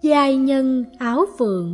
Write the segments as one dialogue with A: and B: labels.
A: Giai nhân áo phượng.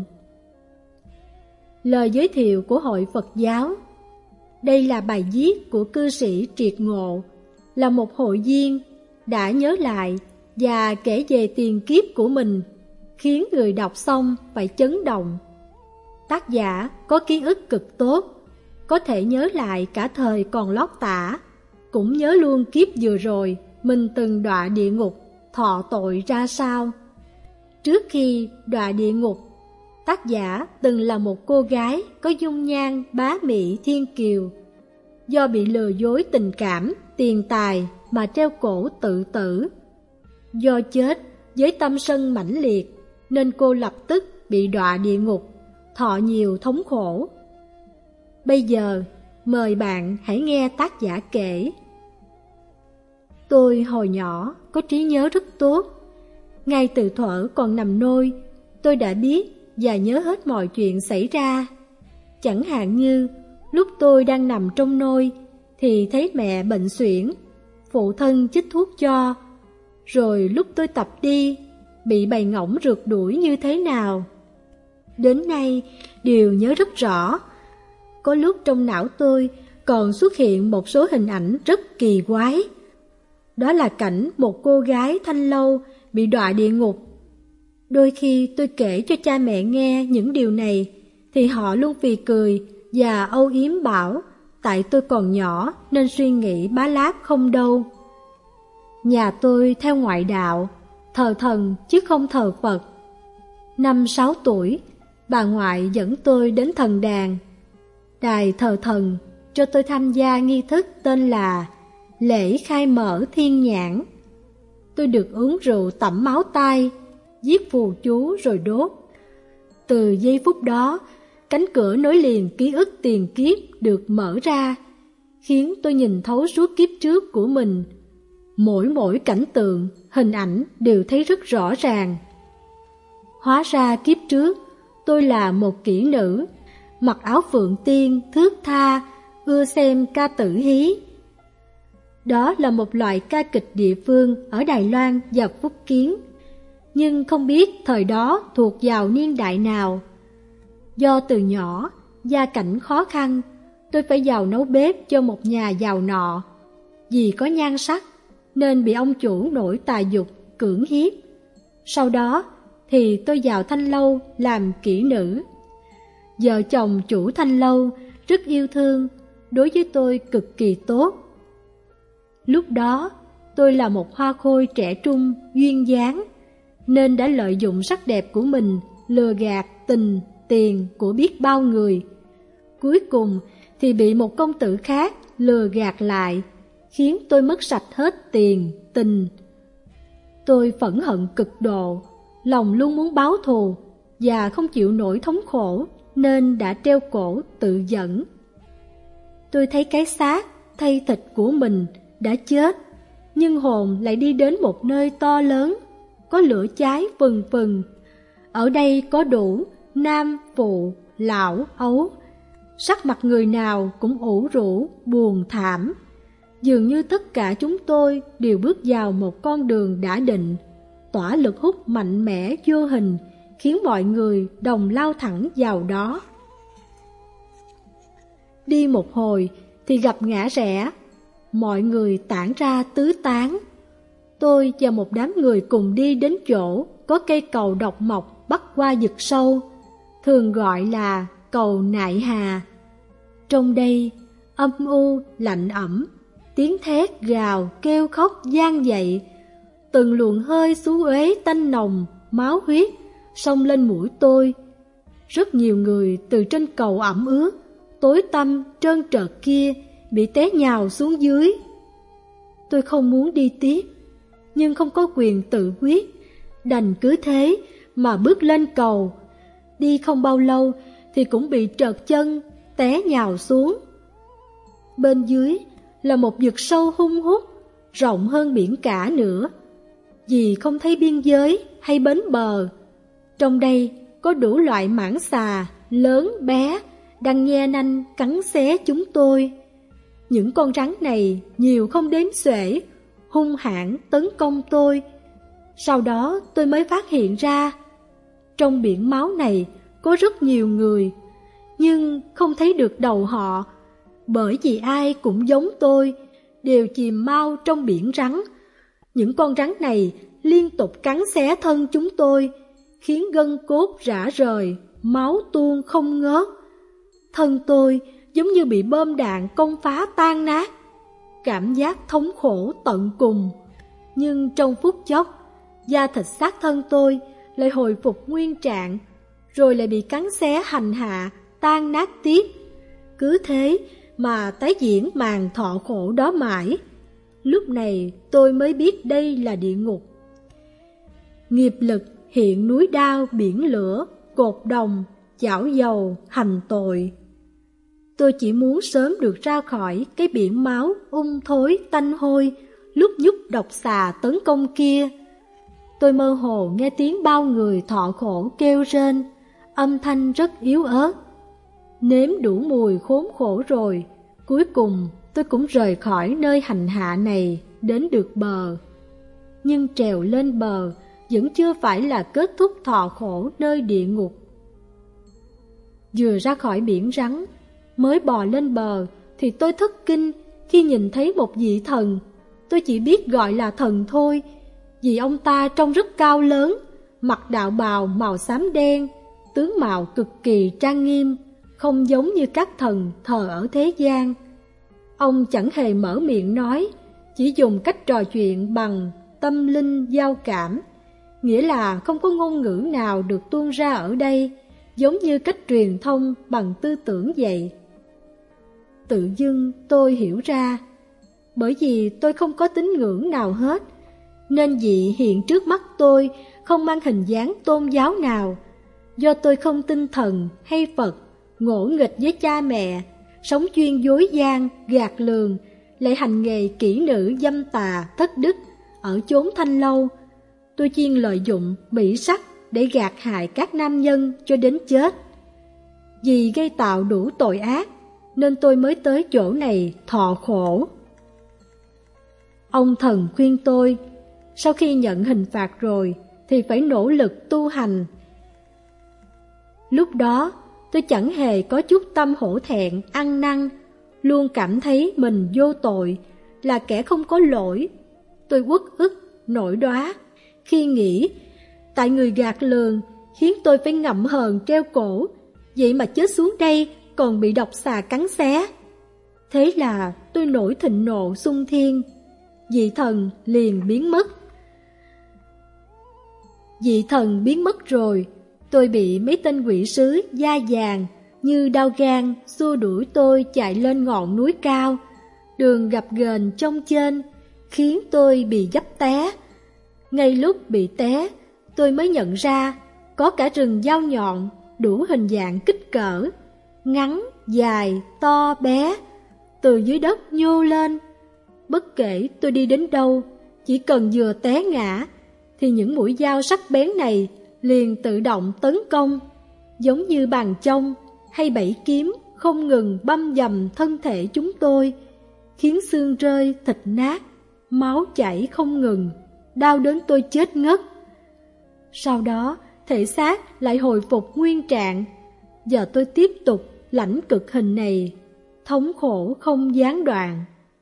A: Lời giới thiệu của Hội Phật giáo. Đây là bài viết của cư sĩ Triệt Ngộ, là một hội viên đã nhớ lại và kể về tiền kiếp của mình, khiến người đọc xong phải chấn động. Tác giả có ký ức cực tốt, có thể nhớ lại cả thời còn lót tả, cũng nhớ luôn kiếp vừa rồi mình từng đọa địa ngục, thọ tội ra sao. Trước khi đọa địa ngục, tác giả từng là một cô gái có dung nhan bá mỹ thiên kiều. Do bị lừa dối tình cảm, tiền tài mà treo cổ tự tử. Do chết với tâm sân mãnh liệt nên cô lập tức bị đọa địa ngục, thọ nhiều thống khổ. Bây giờ mời bạn hãy nghe tác giả kể. Tôi hồi nhỏ có trí nhớ rất tốt. Ngay từ thuở còn nằm nôi, tôi đã biết và nhớ hết mọi chuyện xảy ra. Chẳng hạn như lúc tôi đang nằm trong nôi thì thấy mẹ bệnh suyễn, phụ thân chích thuốc cho. Rồi lúc tôi tập đi, bị bầy ngỗng rượt đuổi như thế nào. Đến nay đều nhớ rất rõ. Có lúc trong não tôi còn xuất hiện một số hình ảnh rất kỳ quái. Đó là cảnh một cô gái thanh lâu bị đọa địa ngục. Đôi khi tôi kể cho cha mẹ nghe những điều này thì họ luôn phì cười và âu yếm bảo tại tôi còn nhỏ nên suy nghĩ bá láp không đâu. Nhà tôi theo ngoại đạo, thờ thần chứ không thờ Phật. 5-6 tuổi, bà ngoại dẫn tôi đến thần đàn, đài thờ thần, cho tôi tham gia nghi thức tên là lễ khai mở thiên nhãn. Tôi được uống rượu tẩm máu tai, viết phù chú rồi đốt. Từ giây phút đó, cánh cửa nối liền ký ức tiền kiếp được mở ra, khiến tôi nhìn thấu suốt kiếp trước của mình. Mỗi cảnh tượng, hình ảnh đều thấy rất rõ ràng. Hóa ra kiếp trước, tôi là một kỹ nữ, mặc áo phượng tiên, thướt tha, ưa xem ca tử hí. Đó là một loại ca kịch địa phương ở Đài Loan và Phúc Kiến, nhưng không biết thời đó thuộc vào niên đại nào. Do từ nhỏ, gia cảnh khó khăn, tôi phải vào nấu bếp cho một nhà giàu nọ. Vì có nhan sắc, nên bị ông chủ nổi tà dục cưỡng hiếp. Sau đó thì tôi vào thanh lâu làm kỹ nữ. Vợ chồng chủ thanh lâu rất yêu thương, đối với tôi cực kỳ tốt. Lúc đó tôi là một hoa khôi trẻ trung, duyên dáng, nên đã lợi dụng sắc đẹp của mình lừa gạt tình, tiền của biết bao người. Cuối cùng thì bị một công tử khác lừa gạt lại, khiến tôi mất sạch hết tiền, tình. Tôi phẫn hận cực độ, lòng luôn muốn báo thù và không chịu nổi thống khổ nên đã treo cổ tự dẫn. Tôi thấy cái xác, thây thịt của mình đã chết, nhưng hồn lại đi đến một nơi to lớn, có lửa cháy phừng phừng. Ở đây có đủ nam, phụ, lão, ấu, sắc mặt người nào cũng ủ rũ, buồn thảm. Dường như tất cả chúng tôi đều bước vào một con đường đã định, tỏa lực hút mạnh mẽ vô hình, khiến mọi người đồng lao thẳng vào đó. Đi một hồi thì gặp ngã rẽ, mọi người tản ra tứ tán. Tôi và một đám người cùng đi đến chỗ có cây cầu độc mộc bắc qua vực sâu, thường gọi là cầu Nại Hà. Trong đây âm u lạnh ẩm, tiếng thét gào kêu khóc vang dậy, từng luồng hơi xú uế tanh nồng, máu huyết xông lên mũi tôi. Rất nhiều người từ trên cầu ẩm ướt, tối tăm trơn trợt kia bị té nhào xuống dưới. Tôi không muốn đi tiếp, nhưng không có quyền tự quyết, đành cứ thế mà bước lên cầu. Đi không bao lâu thì cũng bị trợt chân, té nhào xuống. Bên dưới là một vực sâu hun hút, rộng hơn biển cả nữa, vì không thấy biên giới hay bến bờ. Trong đây có đủ loại mãng xà, lớn bé, đang nhe nanh cắn xé chúng tôi. Những con rắn này nhiều không đếm xuể, hung hãn tấn công tôi. Sau đó tôi mới phát hiện ra, trong biển máu này có rất nhiều người, nhưng không thấy được đầu họ, bởi vì ai cũng giống tôi, đều chìm mau trong biển rắn. Những con rắn này liên tục cắn xé thân chúng tôi, khiến gân cốt rã rời, máu tuôn không ngớt. Thân tôi giống như bị bom đạn công phá tan nát, cảm giác thống khổ tận cùng. Nhưng trong phút chốc, da thịt xác thân tôi lại hồi phục nguyên trạng, rồi lại bị cắn xé hành hạ, tan nát tiếp. Cứ thế mà tái diễn màn thọ khổ đó mãi. Lúc này tôi mới biết đây là địa ngục. Nghiệp lực hiện núi đao biển lửa, cột đồng, chảo dầu, hành tội. Tôi chỉ muốn sớm được ra khỏi cái biển máu thối tanh hôi, lúc nhúc độc xà tấn công kia. Tôi mơ hồ nghe tiếng bao người thọ khổ kêu rên, âm thanh rất yếu ớt. Nếm đủ mùi khốn khổ rồi, cuối cùng tôi cũng rời khỏi nơi hành hạ này, đến được bờ. Nhưng trèo lên bờ vẫn chưa phải là kết thúc thọ khổ nơi địa ngục. Vừa ra khỏi biển rắn, mới bò lên bờ thì tôi thất kinh khi nhìn thấy một vị thần. Tôi chỉ biết gọi là thần thôi, vì ông ta trông rất cao lớn, mặc đạo bào màu xám đen, tướng mạo cực kỳ trang nghiêm, không giống như các thần thờ ở thế gian. Ông chẳng hề mở miệng nói, chỉ dùng cách trò chuyện bằng tâm linh giao cảm, nghĩa là không có ngôn ngữ nào được tuôn ra ở đây, giống như cách truyền thông bằng tư tưởng vậy. Tự dưng tôi hiểu ra, bởi vì tôi không có tín ngưỡng nào hết, nên vị hiện trước mắt tôi không mang hình dáng tôn giáo nào. Do tôi không tin thần hay Phật, ngỗ nghịch với cha mẹ, sống chuyên dối gian, gạt lường, lại hành nghề kỹ nữ dâm tà, thất đức ở chốn Thanh Lâu. Tôi chuyên lợi dụng mỹ sắc để gạt hại các nam nhân cho đến chết. Vì gây tạo đủ tội ác, nên tôi mới tới chỗ này thọ khổ. Ông thần khuyên tôi, sau khi nhận hình phạt rồi thì phải nỗ lực tu hành. Lúc đó tôi chẳng hề có chút tâm hổ thẹn, ăn năn, luôn cảm thấy mình vô tội, là kẻ không có lỗi. Tôi uất ức, nổi đoá khi nghĩ, tại người gạt lường khiến tôi phải ngậm hờn treo cổ, vậy mà chết xuống đây còn bị độc xà cắn xé. Thế là tôi nổi thịnh nộ xung thiên, vị thần liền biến mất. Vị thần biến mất rồi, tôi bị mấy tên quỷ sứ da vàng như đao gan xua đuổi tôi chạy lên ngọn núi cao. Đường gập ghềnh trông trên khiến tôi bị dấp té. Ngay lúc bị té, tôi mới nhận ra có cả rừng dao nhọn đủ hình dạng kích cỡ, ngắn, dài, to, bé, từ dưới đất nhô lên. Bất kể tôi đi đến đâu, chỉ cần vừa té ngã thì những mũi dao sắc bén này liền tự động tấn công, giống như bàn chông hay bẫy kiếm không ngừng băm dầm thân thể chúng tôi, khiến xương rơi thịt nát, máu chảy không ngừng, đau đến tôi chết ngất. Sau đó thể xác lại hồi phục nguyên trạng. Giờ tôi tiếp tục lãnh cực hình này, thống khổ không gián đoạn.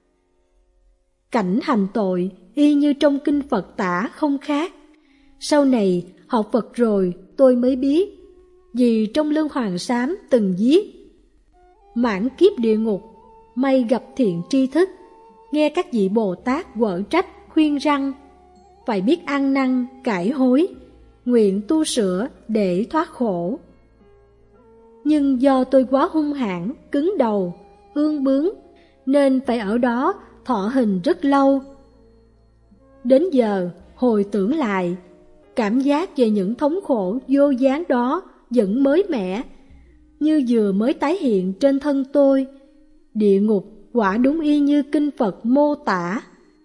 A: Cảnh hành tội y như trong kinh Phật tả không khác. Sau này học Phật rồi tôi mới biết, vì trong Lương Hoàng Sám từng viết: mãn kiếp địa ngục, may gặp thiện tri thức, nghe các vị Bồ Tát quở trách khuyên răng, phải biết ăn năn cải hối, nguyện tu sửa để thoát khổ. Nhưng do tôi quá hung hãn, cứng đầu, ương bướng, nên phải ở đó thọ hình rất lâu. Đến giờ hồi tưởng lại, cảm giác về những thống khổ vô gián đó vẫn mới mẻ, như vừa mới tái hiện trên thân tôi. Địa ngục quả đúng y như kinh Phật mô tả.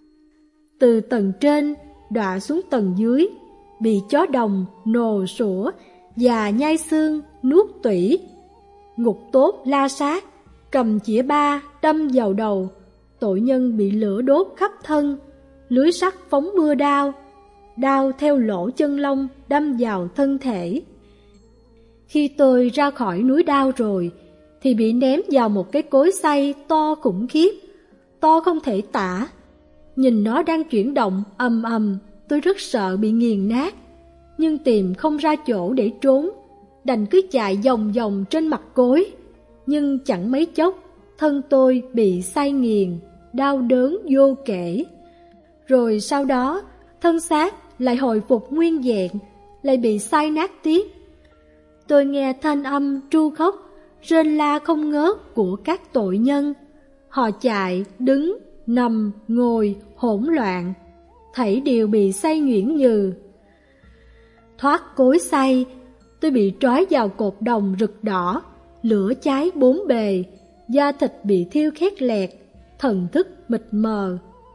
A: Từ tầng trên đọa xuống tầng dưới, bị chó đồng nồ sủa và nhai xương nuốt tủy. Ngục tốt la sát, cầm chĩa ba đâm vào đầu. Tội nhân bị lửa đốt khắp thân, lưới sắt phóng mưa đao, đao theo lỗ chân lông đâm vào thân thể, Khi tôi ra khỏi núi đao rồi, thì bị ném vào một cái cối xay to khủng khiếp, to không thể tả. Nhìn nó đang chuyển động ầm ầm, tôi rất sợ bị nghiền nát, nhưng tìm không ra chỗ để trốn, đành cứ chạy vòng vòng trên mặt cối. Nhưng chẳng mấy chốc, thân tôi bị xay nghiền, đau đớn vô kể. Rồi sau đó, thân xác lại hồi phục nguyên vẹn, lại bị xay nát tiếp. Tôi nghe thanh âm tru khóc, rên la không ngớt của các tội nhân. Họ chạy, đứng, nằm, ngồi, hỗn loạn, thảy đều bị xay nhuyễn nhừ. Thoát cối xay, tôi bị trói vào cột đồng rực đỏ, lửa cháy bốn bề, da thịt bị thiêu khét lẹt, thần thức mịt mờ.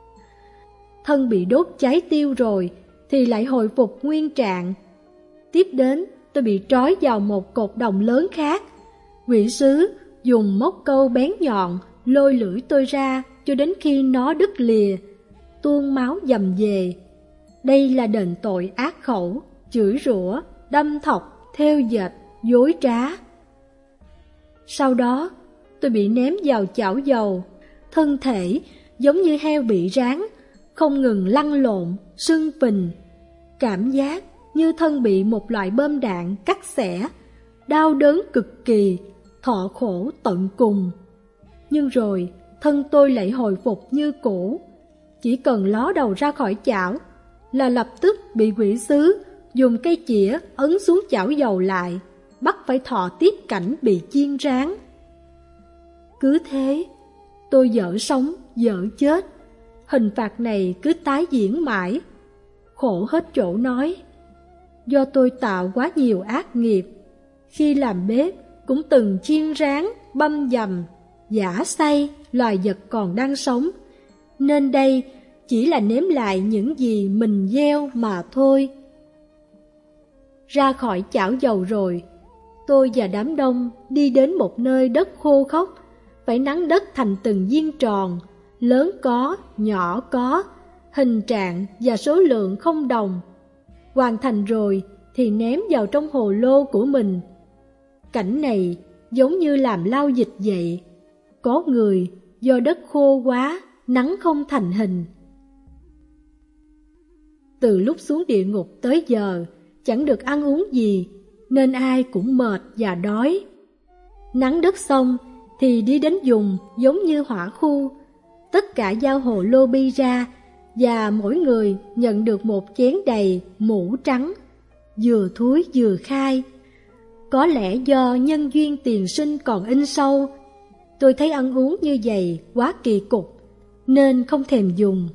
A: Thân bị đốt cháy tiêu rồi thì lại hồi phục nguyên trạng. Tiếp đến, tôi bị trói vào một cột đồng lớn khác. Quỷ sứ dùng móc câu bén nhọn lôi lưỡi tôi ra cho đến khi nó đứt lìa, tuôn máu dầm về. Đây là đền tội ác khẩu, chửi rủa, đâm thọc, thêu dệt, dối trá. Sau đó, tôi bị ném vào chảo dầu, thân thể giống như heo bị rán, không ngừng lăn lộn, sưng phình. Cảm giác như thân bị một loại bom đạn cắt xẻ, đau đớn cực kỳ, thọ khổ tận cùng. Nhưng rồi, thân tôi lại hồi phục như cũ. Chỉ cần ló đầu ra khỏi chảo là lập tức bị quỷ sứ dùng cây chĩa ấn xuống chảo dầu lại, bắt phải thọ tiếp cảnh bị chiên rán. Cứ thế, tôi dở sống, dở chết. Hình phạt này cứ tái diễn mãi. Khổ hết chỗ nói. Do tôi tạo quá nhiều ác nghiệp. Khi làm bếp cũng từng chiên rán, băm dầm, giã xay loài vật còn đang sống, nên đây chỉ là nếm lại những gì mình gieo mà thôi. Ra khỏi chảo dầu rồi, tôi và đám đông đi đến một nơi đất khô khốc, phải nắn đất thành từng viên tròn, lớn có, nhỏ có, hình trạng và số lượng không đồng. Hoàn thành rồi thì ném vào trong hồ lô của mình. Cảnh này giống như làm lao dịch vậy. Có người do đất khô quá, nắng không thành hình. Từ lúc xuống địa ngục tới giờ, chẳng được ăn uống gì, nên ai cũng mệt và đói. Nắng đất xong thì đi đến vùng giống như hỏa khu. Tất cả giao hồ lô bi ra, và mỗi người nhận được một chén đầy mũ trắng, vừa thúi vừa khai. Có lẽ do nhân duyên tiền sinh còn in sâu, tôi thấy ăn uống như vậy quá kỳ cục, nên không thèm dùng.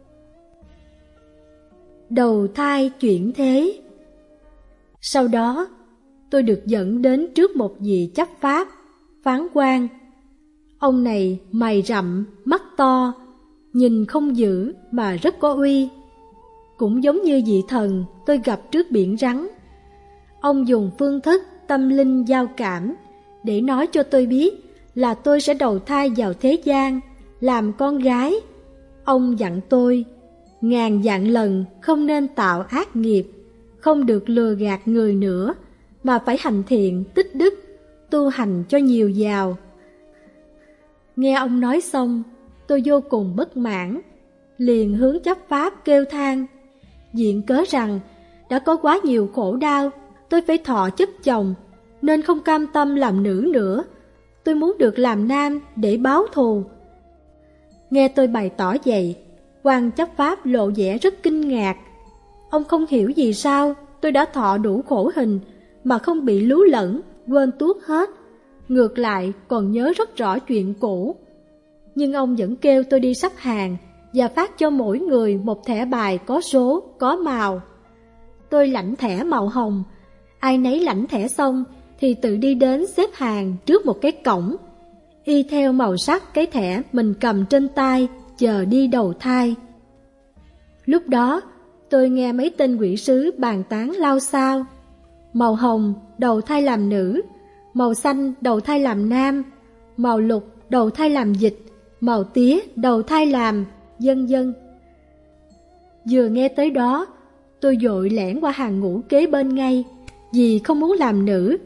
A: Đầu thai chuyển thế. Sau đó, tôi được dẫn đến trước một vị chấp pháp, phán quan. Ông này mày rậm, mắt to, nhìn không dữ mà rất có uy. Cũng giống như vị thần tôi gặp trước biển rắn. Ông dùng phương thức tâm linh giao cảm để nói cho tôi biết là tôi sẽ đầu thai vào thế gian, làm con gái. Ông dặn tôi, ngàn vạn lần không nên tạo ác nghiệp, không được lừa gạt người nữa, mà phải hành thiện tích đức, tu hành cho nhiều giàu. Nghe ông nói xong, tôi vô cùng bất mãn, liền hướng chấp pháp kêu than, viện cớ rằng đã có quá nhiều khổ đau, tôi phải thọ chấp chồng, nên không cam tâm làm nữ nữa. Tôi muốn được làm nam để báo thù. Nghe tôi bày tỏ vậy, quan chấp pháp lộ vẻ rất kinh ngạc. Ông không hiểu vì sao tôi đã thọ đủ khổ hình mà không bị lú lẫn, quên tuốt hết. Ngược lại còn nhớ rất rõ chuyện cũ. Nhưng ông vẫn kêu tôi đi sắp hàng và phát cho mỗi người một thẻ bài có số, có màu. Tôi lãnh thẻ màu hồng. Ai nấy lãnh thẻ xong thì tự đi đến xếp hàng trước một cái cổng, y theo màu sắc cái thẻ mình cầm trên tay, chờ đi đầu thai. Lúc đó, tôi nghe mấy tên quỷ sứ bàn tán lao xao. Màu hồng đầu thai làm nữ, màu xanh đầu thai làm nam, màu lục đầu thai làm dịch, màu tía đầu thai làm vân vân. Vừa nghe tới đó, tôi vội lẻn qua hàng ngũ kế bên ngay, vì không muốn làm nữ,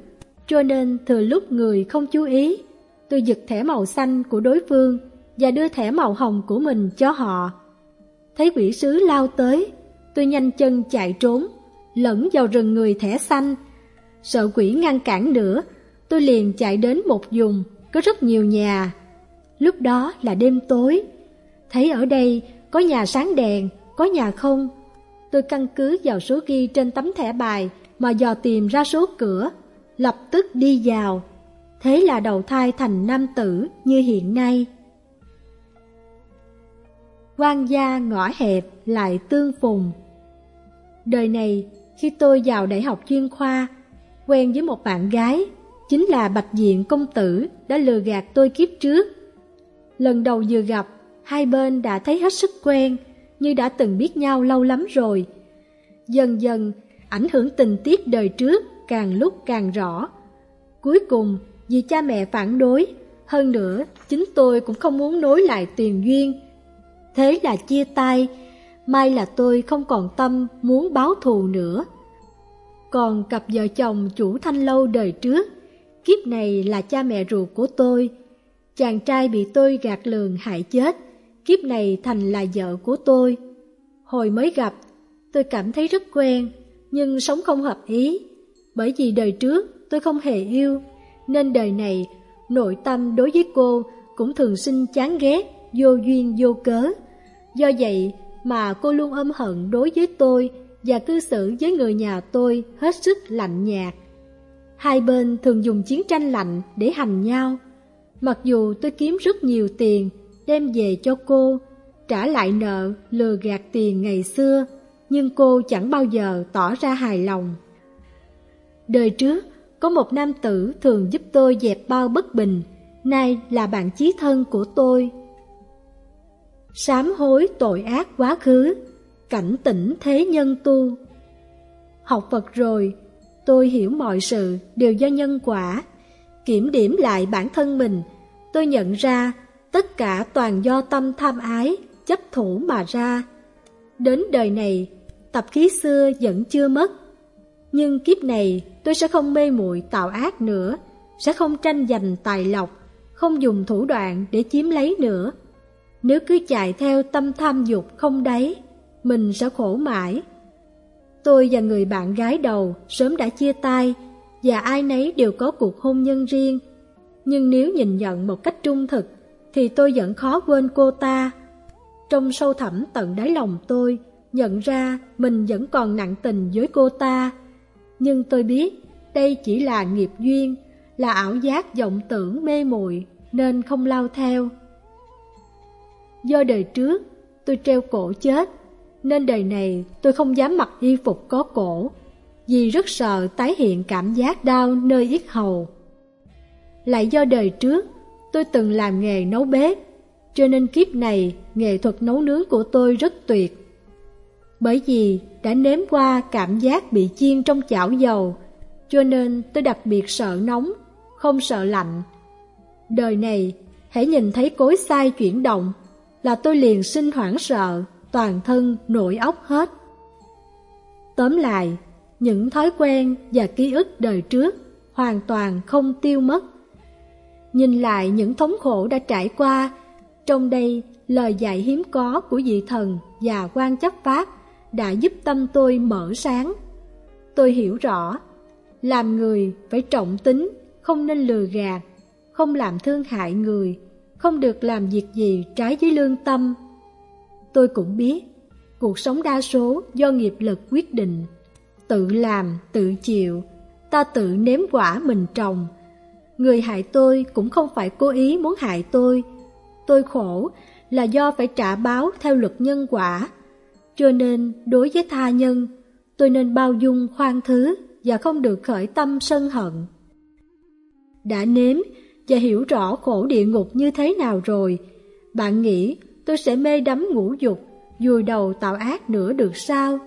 A: Cho nên thừa lúc người không chú ý, tôi giật thẻ màu xanh của đối phương và đưa thẻ màu hồng của mình cho họ. Thấy quỷ sứ lao tới, tôi nhanh chân chạy trốn, lẫn vào rừng người thẻ xanh. Sợ quỷ ngăn cản nữa, tôi liền chạy đến một vùng có rất nhiều nhà. Lúc đó là đêm tối, thấy ở đây có nhà sáng đèn, có nhà không. Tôi căn cứ vào số ghi trên tấm thẻ bài mà dò tìm ra số cửa, lập tức đi vào. Thế là đầu thai thành nam tử như hiện nay. Quan gia ngõ hẹp lại tương phùng. Đời này, khi tôi vào đại học chuyên khoa, quen với một bạn gái, chính là Bạch Diện công tử đã lừa gạt tôi kiếp trước. Lần đầu vừa gặp, hai bên đã thấy hết sức quen, như đã từng biết nhau lâu lắm rồi. Dần dần, ảnh hưởng tình tiết đời trước càng lúc càng rõ. Cuối cùng, vì cha mẹ phản đối, hơn nữa chính tôi cũng không muốn nối lại tiền duyên. Thế là chia tay, may là tôi không còn tâm muốn báo thù nữa. Còn cặp vợ chồng chủ thanh lâu đời trước, kiếp này là cha mẹ ruột của tôi. Chàng trai bị tôi gạt lường hại chết, kiếp này thành là vợ của tôi. Hồi mới gặp, tôi cảm thấy rất quen, nhưng sống không hợp ý. Bởi vì đời trước tôi không hề yêu, nên đời này nội tâm đối với cô cũng thường sinh chán ghét, vô duyên vô cớ. Do vậy mà cô luôn ôm hận đối với tôi và cư xử với người nhà tôi hết sức lạnh nhạt. Hai bên thường dùng chiến tranh lạnh để hành nhau. Mặc dù tôi kiếm rất nhiều tiền đem về cho cô, trả lại nợ lừa gạt tiền ngày xưa, nhưng cô chẳng bao giờ tỏ ra hài lòng. Đời trước, có một nam tử thường giúp tôi dẹp bao bất bình, nay là bạn chí thân của tôi. Sám hối tội ác quá khứ, cảnh tỉnh thế nhân tu. Học Phật rồi, tôi hiểu mọi sự đều do nhân quả. Kiểm điểm lại bản thân mình, tôi nhận ra tất cả toàn do tâm tham ái, chấp thủ mà ra. Đến đời này, tập khí xưa vẫn chưa mất. Nhưng kiếp này tôi sẽ không mê muội tạo ác nữa, sẽ không tranh giành tài lộc, không dùng thủ đoạn để chiếm lấy nữa. Nếu cứ chạy theo tâm tham dục không đáy, mình sẽ khổ mãi. Tôi và người bạn gái đầu sớm đã chia tay, và ai nấy đều có cuộc hôn nhân riêng. Nhưng nếu nhìn nhận một cách trung thực, thì tôi vẫn khó quên cô ta. Trong sâu thẳm tận đáy lòng tôi, nhận ra mình vẫn còn nặng tình với cô ta. Nhưng tôi biết đây chỉ là nghiệp duyên, là ảo giác vọng tưởng mê muội nên không lao theo. Do đời trước tôi treo cổ chết, nên đời này tôi không dám mặc y phục có cổ, vì rất sợ tái hiện cảm giác đau nơi yết hầu. Lại do đời trước tôi từng làm nghề nấu bếp, cho nên kiếp này nghệ thuật nấu nướng của tôi rất tuyệt. Bởi vì đã nếm qua cảm giác bị chiên trong chảo dầu, cho nên tôi đặc biệt sợ nóng, không sợ lạnh. Đời này, hễ nhìn thấy cối xay chuyển động là tôi liền sinh hoảng sợ, toàn thân nổi óc hết. Tóm lại, những thói quen và ký ức đời trước hoàn toàn không tiêu mất. Nhìn lại những thống khổ đã trải qua, trong đây lời dạy hiếm có của vị thần và quan chấp pháp đã giúp tâm tôi mở sáng. Tôi hiểu rõ, làm người phải trọng tính, không nên lừa gạt, không làm thương hại người, không được làm việc gì trái với lương tâm. Tôi cũng biết, cuộc sống đa số do nghiệp lực quyết định. Tự làm, tự chịu, ta tự nếm quả mình trồng. Người hại tôi cũng không phải cố ý muốn hại tôi. Tôi khổ là do phải trả báo theo luật nhân quả. Cho nên đối với tha nhân, tôi nên bao dung khoan thứ và không được khởi tâm sân hận. Đã nếm và hiểu rõ khổ địa ngục như thế nào rồi, bạn nghĩ tôi sẽ mê đắm ngũ dục, vùi đầu tạo ác nữa được sao?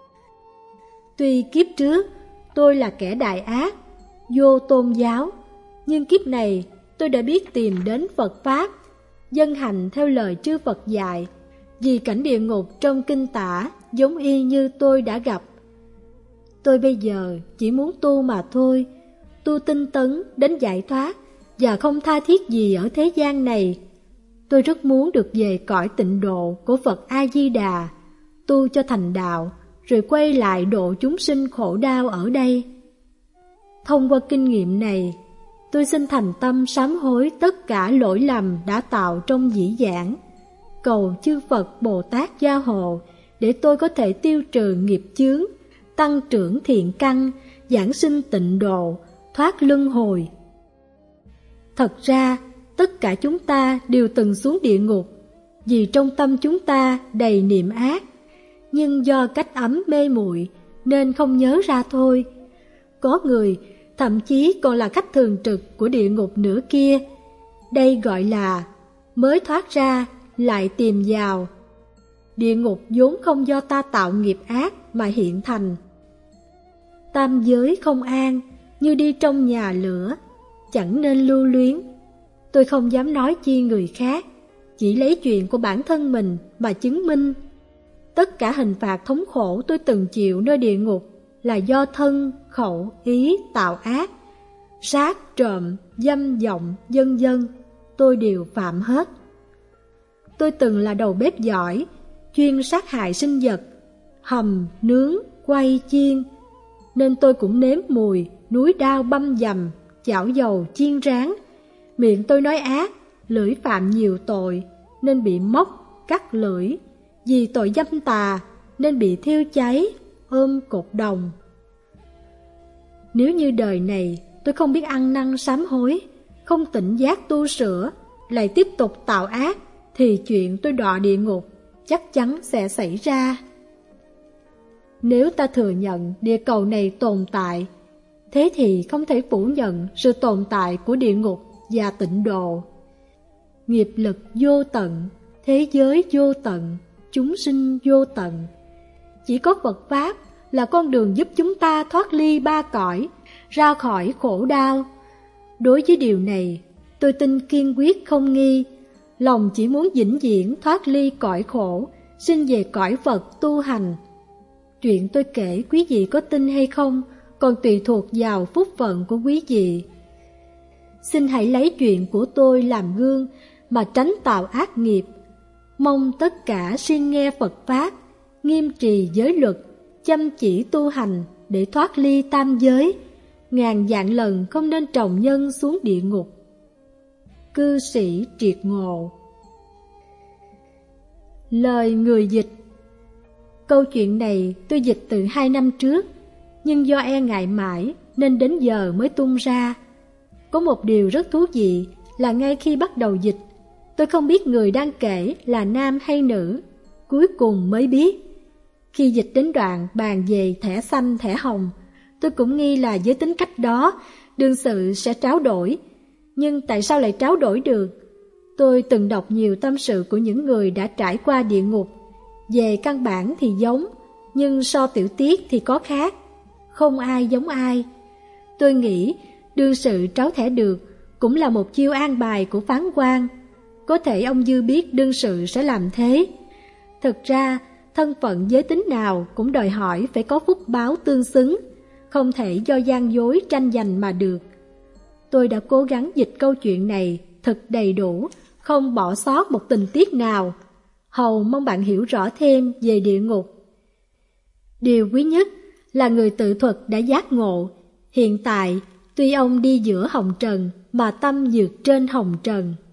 A: Tuy kiếp trước tôi là kẻ đại ác, vô tôn giáo, nhưng kiếp này tôi đã biết tìm đến Phật Pháp, dân hành theo lời chư Phật dạy, vì cảnh địa ngục trong kinh tả giống y như tôi đã gặp. Tôi bây giờ chỉ muốn tu mà thôi, tu tinh tấn đến giải thoát và không tha thiết gì ở thế gian này. Tôi rất muốn được về cõi tịnh độ của Phật A-di-đà, tu cho thành đạo, rồi quay lại độ chúng sinh khổ đau ở đây. Thông qua kinh nghiệm này, tôi xin thành tâm sám hối tất cả lỗi lầm đã tạo trong dĩ vãng, cầu chư Phật Bồ Tát gia hộ để tôi có thể tiêu trừ nghiệp chướng, tăng trưởng thiện căn, giảng sinh tịnh độ, thoát luân hồi. Thật ra, tất cả chúng ta đều từng xuống địa ngục, vì trong tâm chúng ta đầy niệm ác, nhưng do cách ấm mê muội nên không nhớ ra thôi. Có người thậm chí còn là khách thường trực của địa ngục nữa kia. Đây gọi là mới thoát ra lại tìm vào. Địa ngục vốn không do ta tạo nghiệp ác mà hiện thành. Tam giới không an, như đi trong nhà lửa, chẳng nên lưu luyến. Tôi không dám nói chi người khác, chỉ lấy chuyện của bản thân mình mà chứng minh. Tất cả hình phạt thống khổ tôi từng chịu nơi địa ngục là do thân, khẩu, ý tạo ác, sát, trộm, dâm vọng, vân vân, tôi đều phạm hết. Tôi từng là đầu bếp giỏi, chuyên sát hại sinh vật, hầm, nướng, quay, chiên, nên tôi cũng nếm mùi núi đao băm dầm, chảo dầu chiên rán. Miệng tôi nói ác, lưỡi phạm nhiều tội nên bị móc, cắt lưỡi, vì tội dâm tà nên bị thiêu cháy, ôm cột đồng. Nếu như đời này tôi không biết ăn năn sám hối, không tỉnh giác tu sửa, lại tiếp tục tạo ác, thì chuyện tôi đọa địa ngục chắc chắn sẽ xảy ra. Nếu ta thừa nhận địa cầu này tồn tại, thế thì không thể phủ nhận sự tồn tại của địa ngục và tịnh độ. Nghiệp lực vô tận, thế giới vô tận, chúng sinh vô tận. Chỉ có Phật Pháp là con đường giúp chúng ta thoát ly ba cõi, ra khỏi khổ đau. Đối với điều này, tôi tin kiên quyết không nghi. Lòng chỉ muốn vĩnh viễn thoát ly cõi khổ, sinh về cõi Phật tu hành. Chuyện tôi kể quý vị có tin hay không, còn tùy thuộc vào phúc phận của quý vị. Xin hãy lấy chuyện của tôi làm gương mà tránh tạo ác nghiệp. Mong tất cả xin nghe Phật Pháp, nghiêm trì giới luật, chăm chỉ tu hành để thoát ly tam giới. Ngàn vạn lần không nên trồng nhân xuống địa ngục. Cư sĩ Triệt Ngộ. Lời người dịch. Câu chuyện này tôi dịch từ 2 năm trước, nhưng do e ngại mãi nên đến giờ mới tung ra. Có một điều rất thú vị là ngay khi bắt đầu dịch, tôi không biết người đang kể là nam hay nữ, cuối cùng mới biết. Khi dịch đến đoạn bàn về thẻ xanh thẻ hồng, tôi cũng nghi là với tính cách đó, đương sự sẽ tráo đổi. Nhưng tại sao lại tráo đổi được? Tôi từng đọc nhiều tâm sự của những người đã trải qua địa ngục. Về căn bản thì giống, nhưng so tiểu tiết thì có khác. Không ai giống ai. Tôi nghĩ đương sự tráo thẻ được cũng là một chiêu an bài của phán quan. Có thể ông Dư biết đương sự sẽ làm thế. Thực ra, thân phận giới tính nào cũng đòi hỏi phải có phúc báo tương xứng, không thể do gian dối tranh giành mà được. Tôi đã cố gắng dịch câu chuyện này thật đầy đủ, không bỏ sót một tình tiết nào. Hầu mong bạn hiểu rõ thêm về địa ngục. Điều quý nhất là người tự thuật đã giác ngộ. Hiện tại, tuy ông đi giữa hồng trần mà tâm vượt trên hồng trần.